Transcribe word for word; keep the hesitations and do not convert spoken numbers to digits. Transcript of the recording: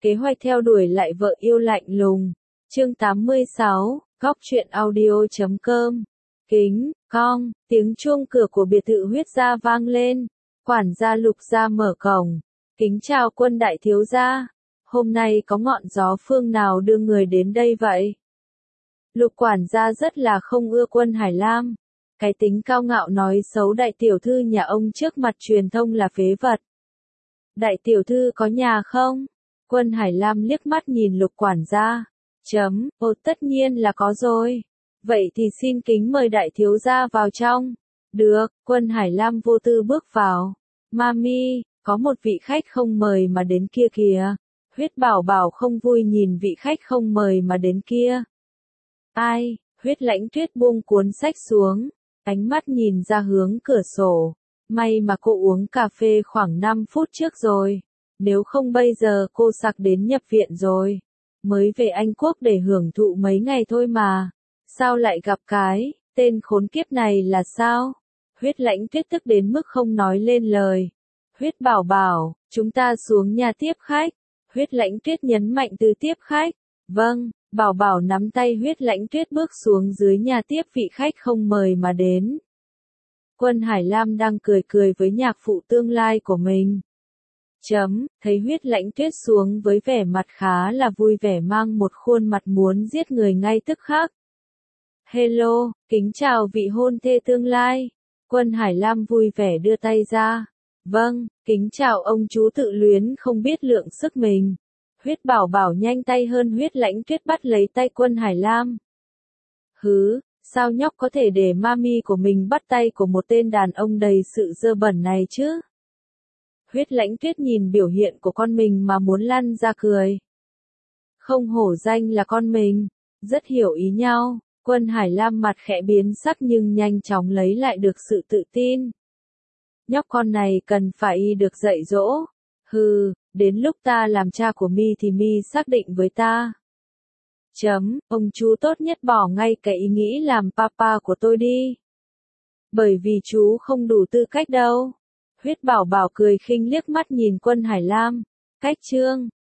Kế hoạch theo đuổi lại vợ yêu lạnh lùng. Chương tám mươi sáu, góc truyện audio chấm com. Kính, cong, tiếng chuông cửa của biệt thự Huyết gia vang lên. Quản gia Lục gia mở cổng. Kính chào Quân đại thiếu gia. Hôm nay có ngọn gió phương nào đưa người đến đây vậy? Lục quản gia rất là không ưa Quân Hải Lam. Cái tính cao ngạo nói xấu đại tiểu thư nhà ông trước mặt truyền thông là phế vật. Đại tiểu thư có nhà không? Quân Hải Lam liếc mắt nhìn Lục quản gia. Chấm, ồ tất nhiên là có rồi. Vậy thì xin kính mời đại thiếu gia vào trong. Được, Quân Hải Lam vô tư bước vào. Mami, có một vị khách không mời mà đến kia kìa. Huyết Bảo Bảo không vui nhìn vị khách không mời mà đến kia. Ai? Huyết Lãnh Tuyết buông cuốn sách xuống, ánh mắt nhìn ra hướng cửa sổ. May mà cô uống cà phê khoảng năm phút trước rồi. Nếu không bây giờ cô sặc đến nhập viện rồi. Mới về Anh Quốc để hưởng thụ mấy ngày thôi mà. Sao lại gặp cái, tên khốn kiếp này là sao? Huyết Lãnh Tuyết tức đến mức không nói lên lời. Huyết Bảo Bảo, chúng ta xuống nhà tiếp khách. Huyết Lãnh Tuyết nhấn mạnh từ tiếp khách. Vâng, Bảo Bảo nắm tay Huyết Lãnh Tuyết bước xuống dưới nhà tiếp vị khách không mời mà đến. Quân Hải Lam đang cười cười với nhạc phụ tương lai của mình. Chấm, thấy Huyết Lãnh Tuyết xuống với vẻ mặt khá là vui vẻ mang một khuôn mặt muốn giết người ngay tức khắc. Hello, kính chào vị hôn thê tương lai. Quân Hải Lam vui vẻ đưa tay ra. Vâng, kính chào ông chú tự luyến không biết lượng sức mình. Huyết Bảo Bảo nhanh tay hơn Huyết Lãnh Tuyết bắt lấy tay Quân Hải Lam. Hứ, sao nhóc có thể để mami của mình bắt tay của một tên đàn ông đầy sự dơ bẩn này chứ? Huyết Lãnh Tuyết nhìn biểu hiện của con mình mà muốn lăn ra cười. Không hổ danh là con mình, rất hiểu ý nhau. Quân Hải Lam mặt khẽ biến sắc nhưng nhanh chóng lấy lại được sự tự tin. Nhóc con này cần phải được dạy dỗ. Hừ, đến lúc ta làm cha của mi thì mi xác định với ta. Chấm, ông chú tốt nhất bỏ ngay cái ý nghĩ làm papa của tôi đi. Bởi vì chú không đủ tư cách đâu. Huyết Bảo Bảo cười khinh liếc mắt nhìn Quân Hải Lam. Cách chương